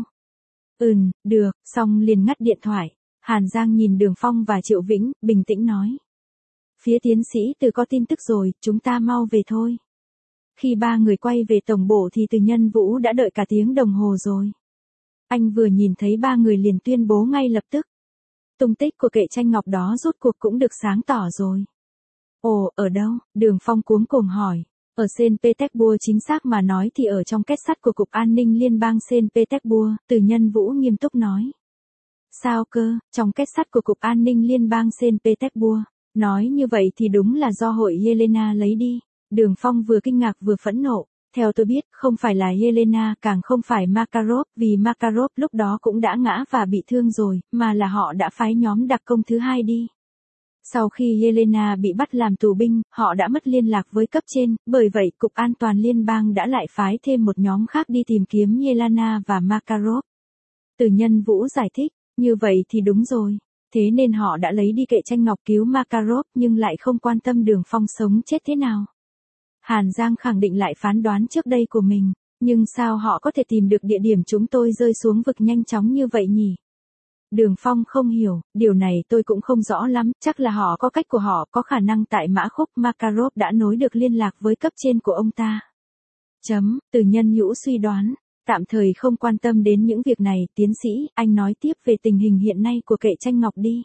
Ừm, được, xong liền ngắt điện thoại. Hàn Giang nhìn Đường Phong và Triệu Vĩnh, bình tĩnh nói. Phía tiến sĩ Từ có tin tức rồi, chúng ta mau về thôi. Khi ba người quay về tổng bộ thì Từ Nhân Vũ đã đợi cả tiếng đồng hồ rồi. Anh vừa nhìn thấy ba người liền tuyên bố ngay lập tức. Tung tích của kệ tranh ngọc đó rốt cuộc cũng được sáng tỏ rồi. Ồ, ở đâu? Đường Phong cuống cuồng hỏi. Ở Saint Petersburg, chính xác mà nói thì ở trong kết sắt của Cục An ninh Liên bang Saint Petersburg, Từ Nhân Vũ nghiêm túc nói. Sao cơ, trong kết sắt của Cục An ninh Liên bang Saint Petersburg? Nói như vậy thì đúng là do hội Helena lấy đi. Đường Phong vừa kinh ngạc vừa phẫn nộ. Theo tôi biết, không phải là Helena, càng không phải Makarov, vì Makarov lúc đó cũng đã ngã và bị thương rồi, mà là họ đã phái nhóm đặc công thứ hai đi. Sau khi Yelena bị bắt làm tù binh, họ đã mất liên lạc với cấp trên, bởi vậy Cục An toàn Liên bang đã lại phái thêm một nhóm khác đi tìm kiếm Yelena và Makarov. Từ Nhân Vũ giải thích, như vậy thì đúng rồi. Thế nên họ đã lấy đi kệ tranh ngọc cứu Makarov nhưng lại không quan tâm Đường Phong sống chết thế nào. Hàn Giang khẳng định lại phán đoán trước đây của mình, nhưng sao họ có thể tìm được địa điểm chúng tôi rơi xuống vực nhanh chóng như vậy nhỉ? Đường Phong không hiểu, điều này tôi cũng không rõ lắm, chắc là họ có cách của họ, có khả năng tại Mã Khúc Makarov đã nối được liên lạc với cấp trên của ông ta. Chấm, Từ Nhân Vũ suy đoán, tạm thời không quan tâm đến những việc này, tiến sĩ, anh nói tiếp về tình hình hiện nay của kệ tranh ngọc đi.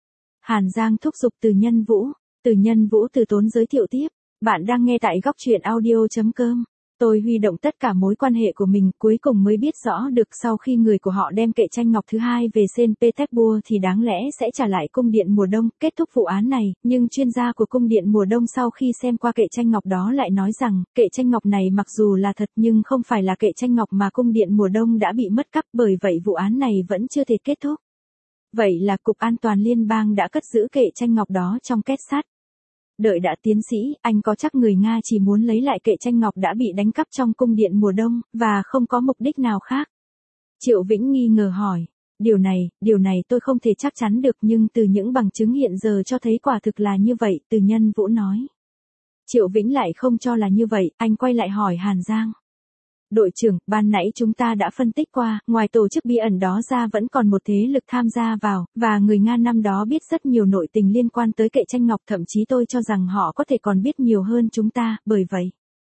Hàn Giang thúc giục Từ Nhân Vũ, Từ Nhân Vũ từ tốn giới thiệu tiếp, bạn đang nghe tại góc truyện audio.com. Tôi huy động tất cả mối quan hệ của mình cuối cùng mới biết rõ được sau khi người của họ đem kệ tranh ngọc thứ hai về Saint Petersburg thì đáng lẽ sẽ trả lại cung điện mùa đông, kết thúc vụ án này, nhưng chuyên gia của cung điện mùa đông sau khi xem qua kệ tranh ngọc đó lại nói rằng, kệ tranh ngọc này mặc dù là thật nhưng không phải là kệ tranh ngọc mà cung điện mùa đông đã bị mất cắp, bởi vậy vụ án này vẫn chưa thể kết thúc. Vậy là Cục An toàn Liên bang đã cất giữ kệ tranh ngọc đó trong két sắt. Đợi đã, tiến sĩ, anh có chắc người Nga chỉ muốn lấy lại kệ tranh ngọc đã bị đánh cắp trong cung điện mùa đông, và không có mục đích nào khác? Triệu Vĩnh nghi ngờ hỏi. Điều này, điều này tôi không thể chắc chắn được nhưng từ những bằng chứng hiện giờ cho thấy quả thực là như vậy, Từ Nhân Vũ nói. Triệu Vĩnh lại không cho là như vậy, anh quay lại hỏi Hàn Giang. Đội trưởng, ban nãy chúng ta đã phân tích qua, ngoài tổ chức bí ẩn đó ra vẫn còn một thế lực tham gia vào, và người Nga năm đó biết rất nhiều nội tình liên quan tới kệ tranh ngọc, thậm chí tôi cho rằng họ có thể còn biết nhiều hơn chúng ta, bởi vậy.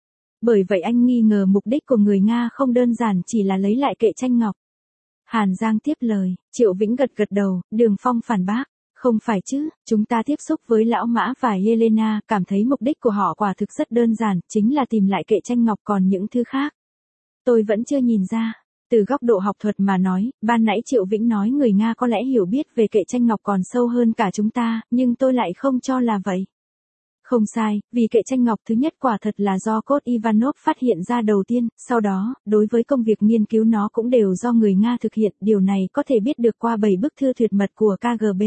Bởi vậy anh nghi ngờ mục đích của người Nga không đơn giản chỉ là lấy lại kệ tranh ngọc. Hàn Giang tiếp lời, Triệu Vĩnh gật gật đầu, Đường Phong phản bác. Không phải chứ, chúng ta tiếp xúc với Lão Mã và Yelena, cảm thấy mục đích của họ quả thực rất đơn giản, chính là tìm lại kệ tranh ngọc, còn những thứ khác. Tôi vẫn chưa nhìn ra. Từ góc độ học thuật mà nói, ban nãy Triệu Vĩnh nói người Nga có lẽ hiểu biết về kệ tranh ngọc còn sâu hơn cả chúng ta, nhưng tôi lại không cho là vậy. Không sai, vì kệ tranh ngọc thứ nhất quả thật là do Cốt Ivanov phát hiện ra đầu tiên, sau đó, đối với công việc nghiên cứu nó cũng đều do người Nga thực hiện, điều này có thể biết được qua bảy bức thư tuyệt mật của ca giê bê.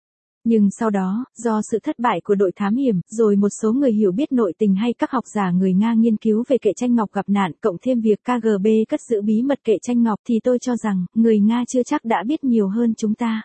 Nhưng sau đó, do sự thất bại của đội thám hiểm, rồi một số người hiểu biết nội tình hay các học giả người Nga nghiên cứu về kệ tranh ngọc gặp nạn, cộng thêm việc ca giê bê cất giữ bí mật kệ tranh ngọc thì tôi cho rằng, người Nga chưa chắc đã biết nhiều hơn chúng ta.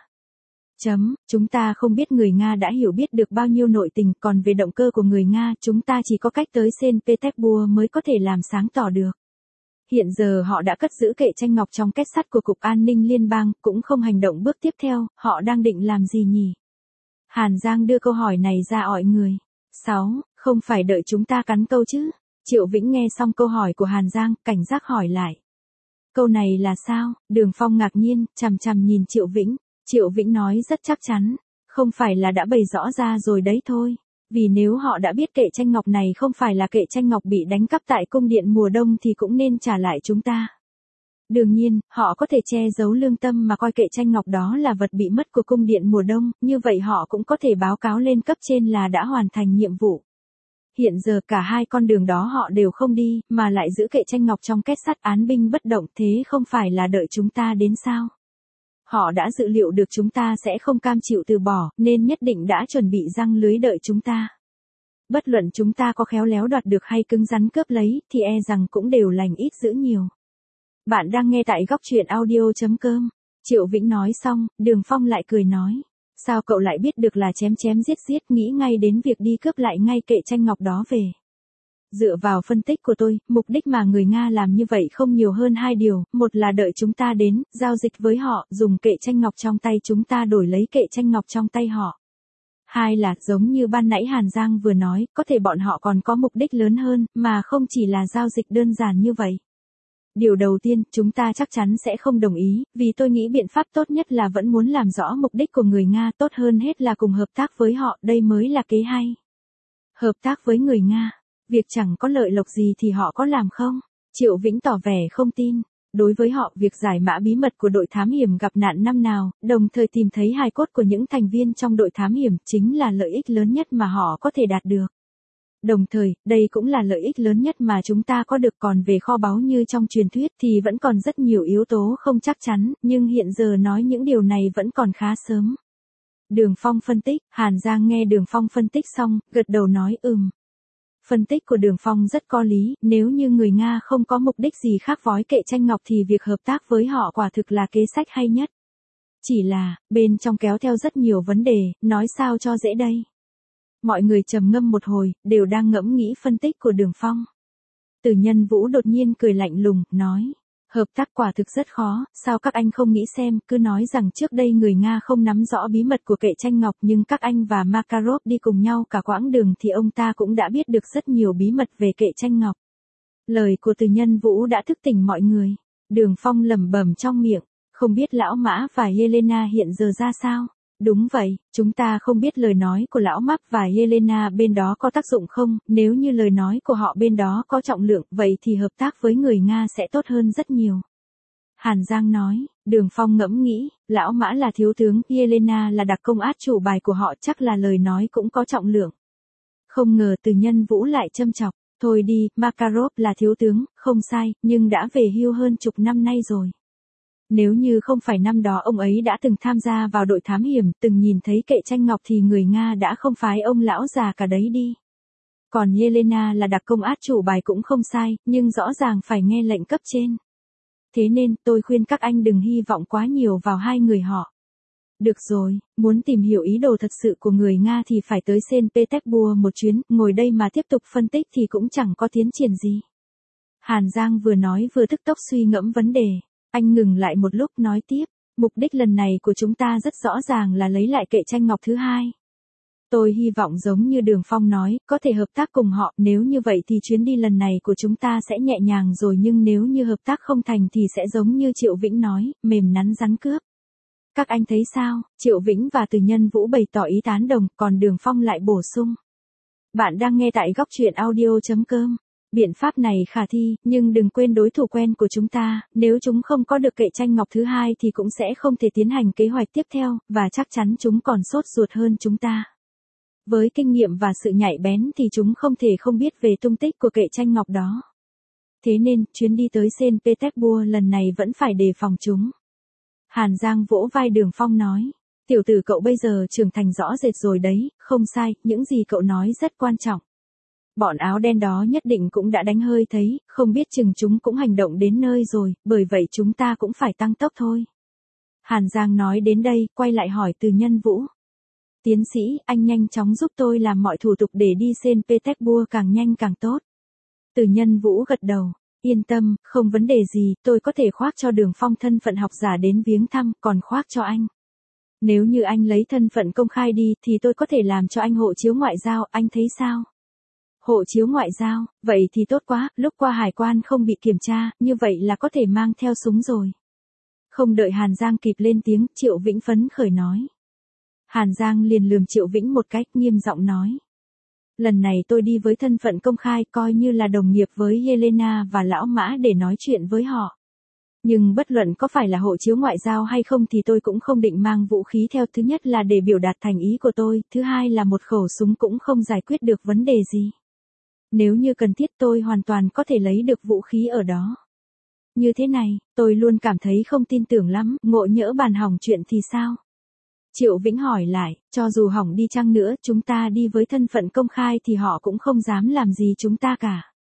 Chấm, chúng ta không biết người Nga đã hiểu biết được bao nhiêu nội tình, còn về động cơ của người Nga, chúng ta chỉ có cách tới Saint Petersburg mới có thể làm sáng tỏ được. Hiện giờ họ đã cất giữ kệ tranh ngọc trong két sắt của Cục An ninh Liên bang, cũng không hành động bước tiếp theo, họ đang định làm gì nhỉ? Hàn Giang đưa câu hỏi này ra ỏi người. sáu. Không phải đợi chúng ta cắn câu chứ? Triệu Vĩnh nghe xong câu hỏi của Hàn Giang, cảnh giác hỏi lại. Câu này là sao? Đường Phong ngạc nhiên, chằm chằm nhìn Triệu Vĩnh. Triệu Vĩnh nói rất chắc chắn. Không phải là đã bày rõ ra rồi đấy thôi. Vì nếu họ đã biết kệ tranh ngọc này không phải là kệ tranh ngọc bị đánh cắp tại cung điện mùa đông thì cũng nên trả lại chúng ta. Đương nhiên, họ có thể che giấu lương tâm mà coi kệ tranh ngọc đó là vật bị mất của cung điện mùa đông, như vậy họ cũng có thể báo cáo lên cấp trên là đã hoàn thành nhiệm vụ. Hiện giờ cả hai con đường đó họ đều không đi, mà lại giữ kệ tranh ngọc trong két sắt án binh bất động, thế không phải là đợi chúng ta đến sao? Họ đã dự liệu được chúng ta sẽ không cam chịu từ bỏ, nên nhất định đã chuẩn bị răng lưới đợi chúng ta. Bất luận chúng ta có khéo léo đoạt được hay cứng rắn cướp lấy, thì e rằng cũng đều lành ít dữ nhiều. Bạn đang nghe tại góc truyện audio.com. Triệu Vĩnh nói xong, Đường Phong lại cười nói. Sao cậu lại biết được là chém chém giết giết, nghĩ ngay đến việc đi cướp lại ngay kệ tranh ngọc đó về? Dựa vào phân tích của tôi, mục đích mà người Nga làm như vậy không nhiều hơn hai điều, một là đợi chúng ta đến, giao dịch với họ, dùng kệ tranh ngọc trong tay chúng ta đổi lấy kệ tranh ngọc trong tay họ. Hai là, giống như ban nãy Hàn Giang vừa nói, có thể bọn họ còn có mục đích lớn hơn, mà không chỉ là giao dịch đơn giản như vậy. Điều đầu tiên, chúng ta chắc chắn sẽ không đồng ý, vì tôi nghĩ biện pháp tốt nhất là vẫn muốn làm rõ mục đích của người Nga, tốt hơn hết là cùng hợp tác với họ, đây mới là kế hay. Hợp tác với người Nga, việc chẳng có lợi lộc gì thì họ có làm không? Triệu Vĩnh tỏ vẻ không tin. Đối với họ, việc giải mã bí mật của đội thám hiểm gặp nạn năm nào, đồng thời tìm thấy hài cốt của những thành viên trong đội thám hiểm, chính là lợi ích lớn nhất mà họ có thể đạt được. Đồng thời, đây cũng là lợi ích lớn nhất mà chúng ta có được, còn về kho báu như trong truyền thuyết thì vẫn còn rất nhiều yếu tố không chắc chắn, nhưng hiện giờ nói những điều này vẫn còn khá sớm. Đường Phong phân tích, Hàn Giang nghe Đường Phong phân tích xong, gật đầu nói ừm. Phân tích của Đường Phong rất có lý, nếu như người Nga không có mục đích gì khác vói kệ tranh ngọc thì việc hợp tác với họ quả thực là kế sách hay nhất. Chỉ là, bên trong kéo theo rất nhiều vấn đề, nói sao cho dễ đây. Mọi người trầm ngâm một hồi, đều đang ngẫm nghĩ phân tích của Đường Phong. Từ Nhân Vũ đột nhiên cười lạnh lùng, nói. Hợp tác quả thực rất khó, sao các anh không nghĩ xem, cứ nói rằng trước đây người Nga không nắm rõ bí mật của kệ tranh ngọc nhưng các anh và Makarov đi cùng nhau cả quãng đường thì ông ta cũng đã biết được rất nhiều bí mật về kệ tranh ngọc. Lời của Từ Nhân Vũ đã thức tỉnh mọi người. Đường Phong lẩm bẩm trong miệng, không biết Lão Mã và Yelena hiện giờ ra sao. Đúng vậy, chúng ta không biết lời nói của Lão Mắc và Yelena bên đó có tác dụng không, nếu như lời nói của họ bên đó có trọng lượng, vậy thì hợp tác với người Nga sẽ tốt hơn rất nhiều. Hàn Giang nói, Đường Phong ngẫm nghĩ, Lão Mã là thiếu tướng, Yelena là đặc công át chủ bài của họ, chắc là lời nói cũng có trọng lượng. Không ngờ Từ Nhân Vũ lại châm chọc, thôi đi, Makarov là thiếu tướng, không sai, nhưng đã về hưu hơn chục năm nay rồi. Nếu như không phải năm đó ông ấy đã từng tham gia vào đội thám hiểm, từng nhìn thấy kệ tranh ngọc thì người Nga đã không phái ông lão già cả đấy đi. Còn Yelena là đặc công át chủ bài cũng không sai, nhưng rõ ràng phải nghe lệnh cấp trên. Thế nên, tôi khuyên các anh đừng hy vọng quá nhiều vào hai người họ. Được rồi, muốn tìm hiểu ý đồ thật sự của người Nga thì phải tới Saint Petersburg một chuyến, ngồi đây mà tiếp tục phân tích thì cũng chẳng có tiến triển gì. Hàn Giang vừa nói vừa tức tốc suy ngẫm vấn đề. Anh ngừng lại một lúc nói tiếp, mục đích lần này của chúng ta rất rõ ràng là lấy lại kệ tranh ngọc thứ hai. Tôi hy vọng giống như Đường Phong nói, có thể hợp tác cùng họ, nếu như vậy thì chuyến đi lần này của chúng ta sẽ nhẹ nhàng rồi, nhưng nếu như hợp tác không thành thì sẽ giống như Triệu Vĩnh nói, mềm nắn rắn cướp. Các anh thấy sao? Triệu Vĩnh và Từ Nhân Vũ bày tỏ ý tán đồng, còn Đường Phong lại bổ sung. Bạn đang nghe tại góc truyện audio chấm com. Biện pháp này khả thi, nhưng đừng quên đối thủ quen của chúng ta, nếu chúng không có được kệ tranh ngọc thứ hai thì cũng sẽ không thể tiến hành kế hoạch tiếp theo, và chắc chắn chúng còn sốt ruột hơn chúng ta. Với kinh nghiệm và sự nhạy bén thì chúng không thể không biết về tung tích của kệ tranh ngọc đó. Thế nên, chuyến đi tới Saint Petersburg lần này vẫn phải đề phòng chúng. Hàn Giang vỗ vai Đường Phong nói, tiểu tử cậu bây giờ trưởng thành rõ rệt rồi đấy, không sai, những gì cậu nói rất quan trọng. Bọn áo đen đó nhất định cũng đã đánh hơi thấy, không biết chừng chúng cũng hành động đến nơi rồi, bởi vậy chúng ta cũng phải tăng tốc thôi. Hàn Giang nói đến đây, quay lại hỏi Từ Nhân Vũ. Tiến sĩ, anh nhanh chóng giúp tôi làm mọi thủ tục để đi Saint Petersburg càng nhanh càng tốt. Từ Nhân Vũ gật đầu, yên tâm, không vấn đề gì, tôi có thể khoác cho Đường Phong thân phận học giả đến viếng thăm, còn khoác cho anh. Nếu như anh lấy thân phận công khai đi thì tôi có thể làm cho anh hộ chiếu ngoại giao, anh thấy sao? Hộ chiếu ngoại giao, vậy thì tốt quá, lúc qua hải quan không bị kiểm tra, như vậy là có thể mang theo súng rồi. Không đợi Hàn Giang kịp lên tiếng, Triệu Vĩnh phấn khởi nói. Hàn Giang liền lườm Triệu Vĩnh một cách nghiêm giọng nói. Lần này tôi đi với thân phận công khai coi như là đồng nghiệp với Yelena và Lão Mã để nói chuyện với họ. Nhưng bất luận có phải là hộ chiếu ngoại giao hay không thì tôi cũng không định mang vũ khí theo, thứ nhất là để biểu đạt thành ý của tôi, thứ hai là một khẩu súng cũng không giải quyết được vấn đề gì. Nếu như cần thiết tôi hoàn toàn có thể lấy được vũ khí ở đó. Như thế này, tôi luôn cảm thấy không tin tưởng lắm, ngộ nhỡ bàn hỏng chuyện thì sao? Triệu Vĩnh hỏi lại, cho dù hỏng đi chăng nữa, chúng ta đi với thân phận công khai thì họ cũng không dám làm gì chúng ta cả.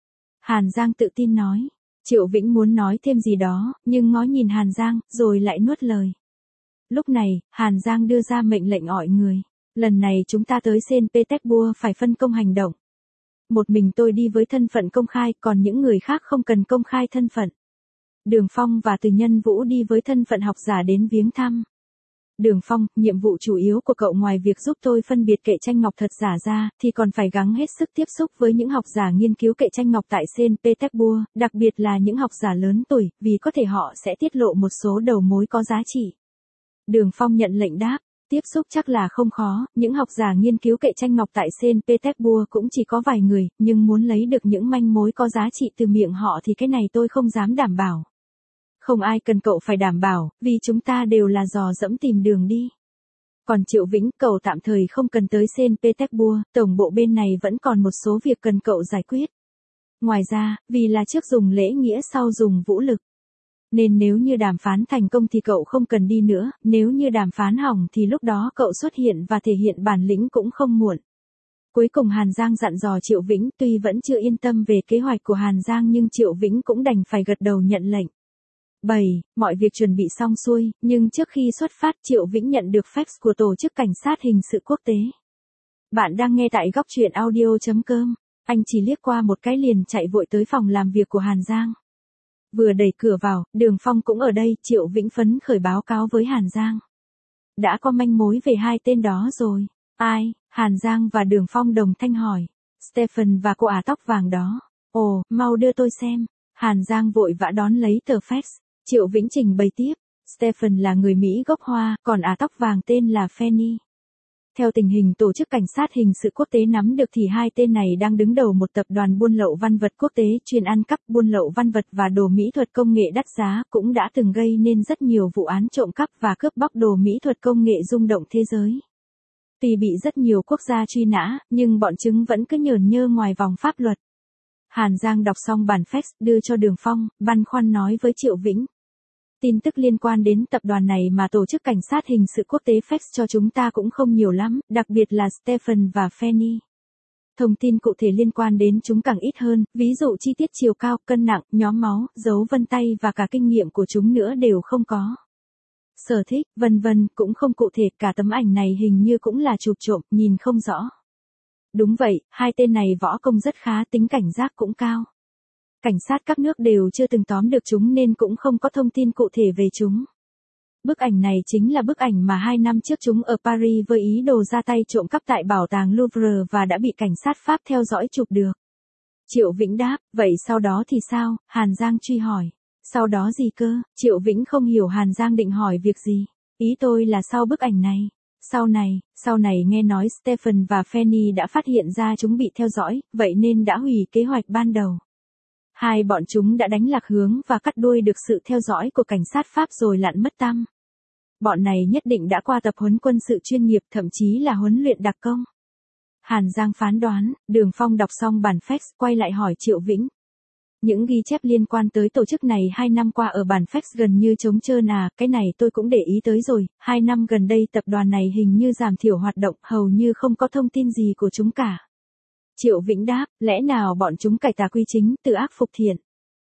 Hàn Giang tự tin nói. Triệu Vĩnh muốn nói thêm gì đó, nhưng ngó nhìn Hàn Giang, rồi lại nuốt lời. Lúc này, Hàn Giang đưa ra mệnh lệnh mọi người. Lần này chúng ta tới Saint Petersburg phải phân công hành động. Một mình tôi đi với thân phận công khai, còn những người khác không cần công khai thân phận. Đường Phong và Từ Nhân Vũ đi với thân phận học giả đến viếng thăm. Đường Phong, nhiệm vụ chủ yếu của cậu ngoài việc giúp tôi phân biệt kệ tranh ngọc thật giả ra, thì còn phải gắng hết sức tiếp xúc với những học giả nghiên cứu kệ tranh ngọc tại Saint Petersburg, đặc biệt là những học giả lớn tuổi, vì có thể họ sẽ tiết lộ một số đầu mối có giá trị. Đường Phong nhận lệnh đáp, tiếp xúc chắc là không khó, những học giả nghiên cứu kệ tranh ngọc tại Saint Petersburg cũng chỉ có vài người, nhưng muốn lấy được những manh mối có giá trị từ miệng họ thì cái này tôi không dám đảm bảo. Không ai cần cậu phải đảm bảo, vì chúng ta đều là dò dẫm tìm đường đi. Còn Triệu Vĩnh, cậu tạm thời không cần tới Saint Petersburg, tổng bộ bên này vẫn còn một số việc cần cậu giải quyết. Ngoài ra, vì là trước dùng lễ nghĩa sau dùng vũ lực. Nên nếu như đàm phán thành công thì cậu không cần đi nữa, nếu như đàm phán hỏng thì lúc đó cậu xuất hiện và thể hiện bản lĩnh cũng không muộn. Cuối cùng Hàn Giang dặn dò Triệu Vĩnh, tuy vẫn chưa yên tâm về kế hoạch của Hàn Giang nhưng Triệu Vĩnh cũng đành phải gật đầu nhận lệnh. bảy. Mọi việc chuẩn bị xong xuôi, nhưng trước khi xuất phát Triệu Vĩnh nhận được fax của Tổ chức Cảnh sát Hình sự Quốc tế. Bạn đang nghe tại góc truyện audio chấm com. Anh chỉ liếc qua một cái liền chạy vội tới phòng làm việc của Hàn Giang. Vừa đẩy cửa vào, Đường Phong cũng ở đây, Triệu Vĩnh phấn khởi báo cáo với Hàn Giang. Đã có manh mối về hai tên đó rồi. Ai? Hàn Giang và Đường Phong đồng thanh hỏi. Stephen và cô ả tóc vàng đó. Ồ, mau đưa tôi xem. Hàn Giang vội vã đón lấy tờ fax. Triệu Vĩnh trình bày tiếp. Stephen là người Mỹ gốc Hoa, còn ả tóc vàng tên là Fanny. Theo tình hình Tổ chức Cảnh sát Hình sự Quốc tế nắm được thì hai tên này đang đứng đầu một tập đoàn buôn lậu văn vật quốc tế chuyên ăn cắp buôn lậu văn vật và đồ mỹ thuật công nghệ đắt giá, cũng đã từng gây nên rất nhiều vụ án trộm cắp và cướp bóc đồ mỹ thuật công nghệ rung động thế giới. Tuy bị rất nhiều quốc gia truy nã, nhưng bọn chúng vẫn cứ nhởn nhơ ngoài vòng pháp luật. Hàn Giang đọc xong bản fax đưa cho Đường Phong, băn khoăn nói với Triệu Vĩnh. Tin tức liên quan đến tập đoàn này mà Tổ chức Cảnh sát Hình sự Quốc tế fax cho chúng ta cũng không nhiều lắm, đặc biệt là Stephen và Fanny. Thông tin cụ thể liên quan đến chúng càng ít hơn, ví dụ chi tiết chiều cao, cân nặng, nhóm máu, dấu vân tay và cả kinh nghiệm của chúng nữa đều không có. Sở thích, vân vân, cũng không cụ thể, cả tấm ảnh này hình như cũng là chụp trộm, nhìn không rõ. Đúng vậy, hai tên này võ công rất khá, tính cảnh giác cũng cao. Cảnh sát các nước đều chưa từng tóm được chúng nên cũng không có thông tin cụ thể về chúng. Bức ảnh này chính là bức ảnh mà hai năm trước chúng ở Paris với ý đồ ra tay trộm cắp tại bảo tàng Louvre và đã bị cảnh sát Pháp theo dõi chụp được. Triệu Vĩnh đáp, vậy sau đó thì sao? Hàn Giang truy hỏi. Sau đó gì cơ? Triệu Vĩnh không hiểu Hàn Giang định hỏi việc gì. Ý tôi là sau bức ảnh này. Sau này, sau này nghe nói Stephen và Fanny đã phát hiện ra chúng bị theo dõi, vậy nên đã hủy kế hoạch ban đầu. Hai bọn chúng đã đánh lạc hướng và cắt đuôi được sự theo dõi của cảnh sát Pháp rồi lặn mất tăm. Bọn này nhất định đã qua tập huấn quân sự chuyên nghiệp, thậm chí là huấn luyện đặc công. Hàn Giang phán đoán. Đường Phong đọc xong bản fax, quay lại hỏi Triệu Vĩnh. Những ghi chép liên quan tới tổ chức này hai năm qua ở bản fax gần như trống trơn à, cái này tôi cũng để ý tới rồi, hai năm gần đây tập đoàn này hình như giảm thiểu hoạt động, hầu như không có thông tin gì của chúng cả. Triệu Vĩnh đáp, lẽ nào bọn chúng cải tà quy chính, từ ác phục thiện?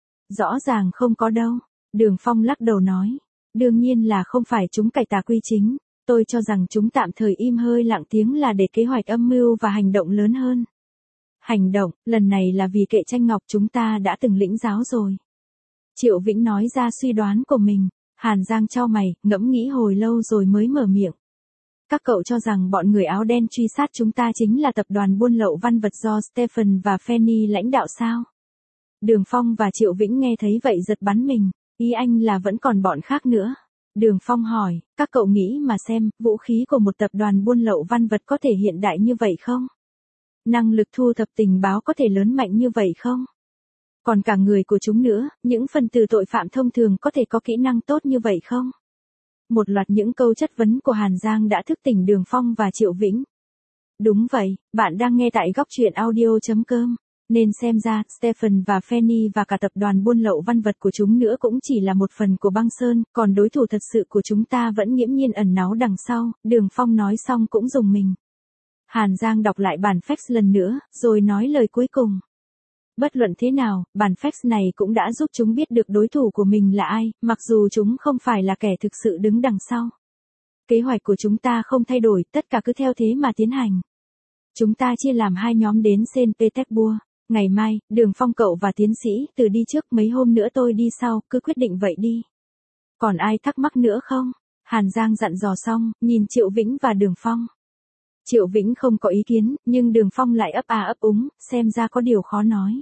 Rõ ràng không có đâu. Đường Phong lắc đầu nói. Đương nhiên là không phải chúng cải tà quy chính, tôi cho rằng chúng tạm thời im hơi lặng tiếng là để kế hoạch âm mưu và hành động lớn hơn. Hành động, lần này là vì kệ tranh ngọc chúng ta đã từng lĩnh giáo rồi. Triệu Vĩnh nói ra suy đoán của mình. Hàn Giang chau mày, ngẫm nghĩ hồi lâu rồi mới mở miệng. Các cậu cho rằng bọn người áo đen truy sát chúng ta chính là tập đoàn buôn lậu văn vật do Stephen và Fanny lãnh đạo sao? Đường Phong và Triệu Vĩnh nghe thấy vậy giật bắn mình. Ý anh là vẫn còn bọn khác nữa. Đường Phong hỏi, các cậu nghĩ mà xem, vũ khí của một tập đoàn buôn lậu văn vật có thể hiện đại như vậy không? Năng lực thu thập tình báo có thể lớn mạnh như vậy không? Còn cả người của chúng nữa, những phần tử tội phạm thông thường có thể có kỹ năng tốt như vậy không? Một loạt những câu chất vấn của Hàn Giang đã thức tỉnh Đường Phong và Triệu Vĩnh. Đúng vậy, bạn đang nghe tại góc truyện audio chấm com. Nên xem ra, Stephen và Fanny và cả tập đoàn buôn lậu văn vật của chúng nữa cũng chỉ là một phần của băng sơn, còn đối thủ thật sự của chúng ta vẫn nghiễm nhiên ẩn náu đằng sau. Đường Phong nói xong cũng rùng mình. Hàn Giang đọc lại bản fax lần nữa, rồi nói lời cuối cùng. Bất luận thế nào, bản fax này cũng đã giúp chúng biết được đối thủ của mình là ai, mặc dù chúng không phải là kẻ thực sự đứng đằng sau. Kế hoạch của chúng ta không thay đổi, tất cả cứ theo thế mà tiến hành. Chúng ta chia làm hai nhóm đến Saint Petersburg. Ngày mai, Đường Phong cậu và tiến sĩ Từ đi trước, mấy hôm nữa tôi đi sau, cứ quyết định vậy đi. Còn ai thắc mắc nữa không? Hàn Giang dặn dò xong, nhìn Triệu Vĩnh và Đường Phong. Triệu Vĩnh không có ý kiến, nhưng Đường Phong lại ấp à ấp úng, xem ra có điều khó nói.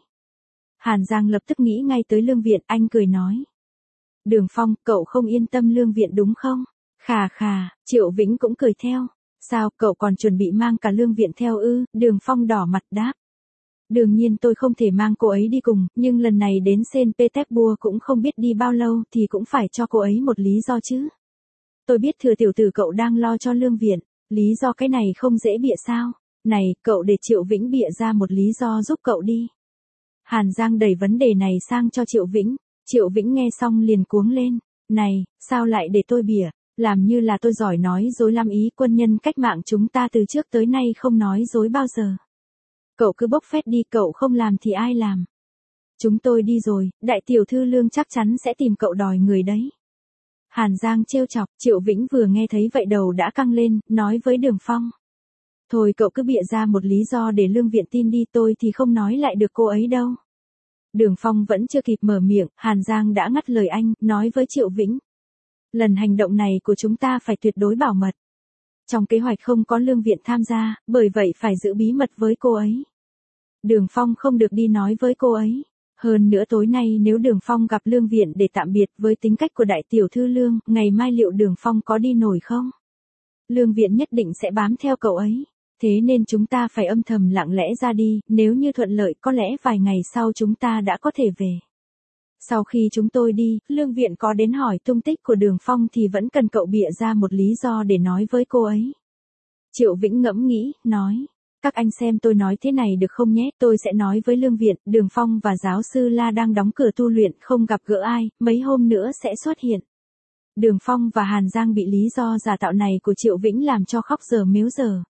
Hàn Giang lập tức nghĩ ngay tới Lương Viện, anh cười nói. Đường Phong, cậu không yên tâm Lương Viện đúng không? Khà khà, Triệu Vĩnh cũng cười theo. Sao, cậu còn chuẩn bị mang cả Lương Viện theo ư? Đường Phong đỏ mặt đáp. Đương nhiên tôi không thể mang cô ấy đi cùng, nhưng lần này đến Saint Petersburg cũng không biết đi bao lâu thì cũng phải cho cô ấy một lý do chứ. Tôi biết thừa tiểu tử cậu đang lo cho Lương Viện, lý do cái này không dễ bịa sao? Này, cậu để Triệu Vĩnh bịa ra một lý do giúp cậu đi. Hàn Giang đẩy vấn đề này sang cho Triệu Vĩnh. Triệu Vĩnh nghe xong liền cuống lên. Này, sao lại để tôi bịa, làm như là tôi giỏi nói dối lắm ý, quân nhân cách mạng chúng ta từ trước tới nay không nói dối bao giờ. Cậu cứ bốc phét đi, cậu không làm thì ai làm. Chúng tôi đi rồi, đại tiểu thư Lương chắc chắn sẽ tìm cậu đòi người đấy. Hàn Giang trêu chọc, Triệu Vĩnh vừa nghe thấy vậy đầu đã căng lên, nói với Đường Phong. Thôi cậu cứ bịa ra một lý do để Lương Viện tin đi, tôi thì không nói lại được cô ấy đâu. Đường Phong vẫn chưa kịp mở miệng, Hàn Giang đã ngắt lời anh, nói với Triệu Vĩnh. Lần hành động này của chúng ta phải tuyệt đối bảo mật. Trong kế hoạch không có Lương Viện tham gia, bởi vậy phải giữ bí mật với cô ấy. Đường Phong không được đi nói với cô ấy. Hơn nữa tối nay nếu Đường Phong gặp Lương Viện để tạm biệt, với tính cách của đại tiểu thư Lương, ngày mai liệu Đường Phong có đi nổi không? Lương Viện nhất định sẽ bám theo cậu ấy. Thế nên chúng ta phải âm thầm lặng lẽ ra đi, nếu như thuận lợi có lẽ vài ngày sau chúng ta đã có thể về. Sau khi chúng tôi đi, Lương Viện có đến hỏi tung tích của Đường Phong thì vẫn cần cậu bịa ra một lý do để nói với cô ấy. Triệu Vĩnh ngẫm nghĩ, nói. Các anh xem tôi nói thế này được không nhé, tôi sẽ nói với Lương Viện, Đường Phong và giáo sư La đang đóng cửa tu luyện, không gặp gỡ ai, mấy hôm nữa sẽ xuất hiện. Đường Phong và Hàn Giang bị lý do giả tạo này của Triệu Vĩnh làm cho khóc giờ mếu giờ.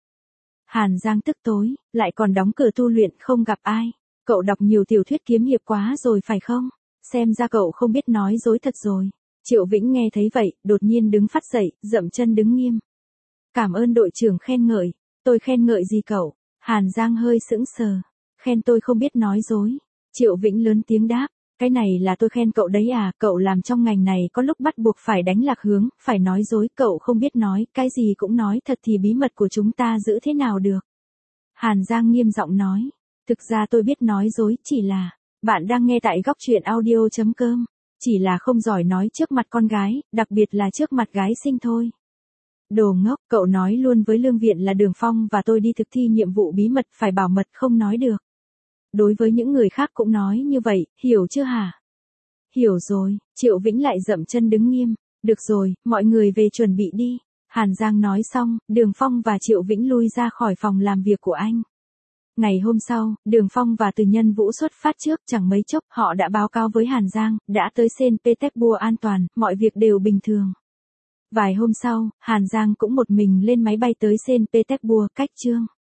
Hàn Giang tức tối, lại còn đóng cửa tu luyện không gặp ai. Cậu đọc nhiều tiểu thuyết kiếm hiệp quá rồi phải không? Xem ra cậu không biết nói dối thật rồi. Triệu Vĩnh nghe thấy vậy, đột nhiên đứng phắt dậy, dậm chân đứng nghiêm. Cảm ơn đội trưởng khen ngợi. Tôi khen ngợi gì cậu? Hàn Giang hơi sững sờ. Khen tôi không biết nói dối. Triệu Vĩnh lớn tiếng đáp. Cái này là tôi khen cậu đấy à, cậu làm trong ngành này có lúc bắt buộc phải đánh lạc hướng, phải nói dối, cậu không biết nói, cái gì cũng nói thật thì bí mật của chúng ta giữ thế nào được. Hàn Giang nghiêm giọng nói. Thực ra tôi biết nói dối, chỉ là, bạn đang nghe tại góc truyện audio chấm com, chỉ là không giỏi nói trước mặt con gái, đặc biệt là trước mặt gái xinh thôi. Đồ ngốc, cậu nói luôn với Lương Viện là Đường Phong và tôi đi thực thi nhiệm vụ bí mật phải bảo mật không nói được. Đối với những người khác cũng nói như vậy, hiểu chưa hả? Hiểu rồi, Triệu Vĩnh lại dậm chân đứng nghiêm. Được rồi, mọi người về chuẩn bị đi. Hàn Giang nói xong, Đường Phong và Triệu Vĩnh lui ra khỏi phòng làm việc của anh. Ngày hôm sau, Đường Phong và Từ Nhân Vũ xuất phát trước, chẳng mấy chốc, họ đã báo cáo với Hàn Giang, đã tới Saint Petersburg an toàn, mọi việc đều bình thường. Vài hôm sau, Hàn Giang cũng một mình lên máy bay tới Saint Petersburg, cách Chương.